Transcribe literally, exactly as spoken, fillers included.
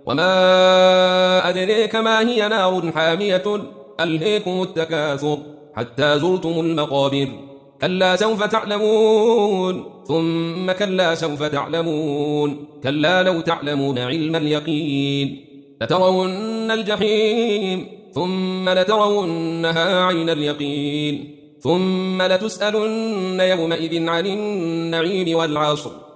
وما أدريك ما هي نار حامية ألهيكم التكاثر حتى زرتم المقابر كلا سوف تعلمون ثم كلا سوف تعلمون كلا لو تعلمون علم اليقين لترون الجحيم ثم لترونها عين اليقين ثم لتسألن يومئذ عن النعيم والعصر